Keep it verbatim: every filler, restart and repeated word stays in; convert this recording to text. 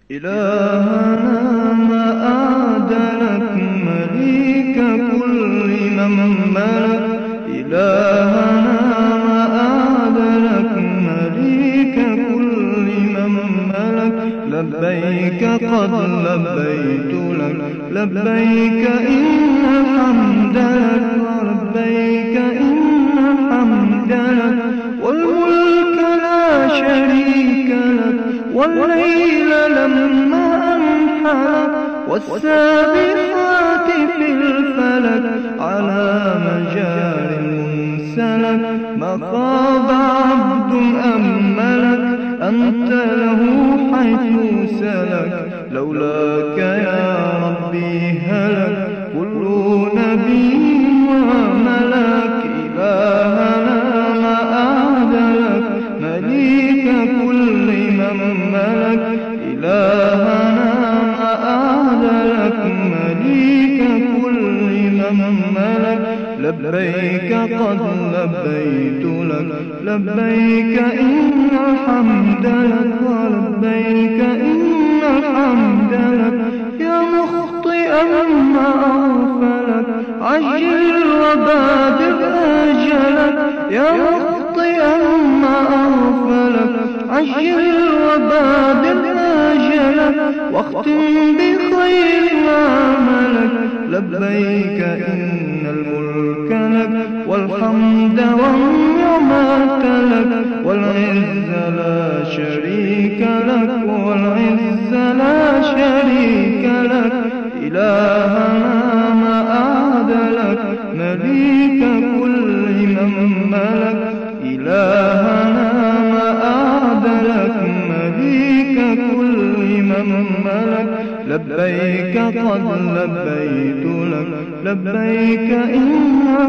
إلهنا ما أعدلك مليك كل من ملك. إلهنا ما أعدلك مليك كل من ملك. لبيك قد لبيت لك لبيك إن الحمد لك ولبيك إن الحمد لك والملك لا شريك لك. والليل لما أنحلت والسابحات في الفلك على مجال منسلك. ما خاب عبد أم ملك أنت له حيث سلك. لولاك يا ربي هلك كل نبي وملك. إلهنا ما أعدلك مليك كل من ملك. إلهنا ما أعدلك مليك كل من ملك. لبيك قد لبيت لك لبيك إن الحمد لك ولبيك إن الحمد لك. يا مخطئا ما أغفلك عجل وبادر أجلك. يا مخطئا ما أغفلك عجل وبادر أجلك واختم بخير عملك. لبيك إن الملك لك والحمد والنعمة لك والعز لا شريك لك والعز لا شريك لك. إلهنا ما أعدلك مليك كل من ملك. إلهنا ما أعدلك مليك كل من ملك. لبيك قد لبيت لك لبيك إن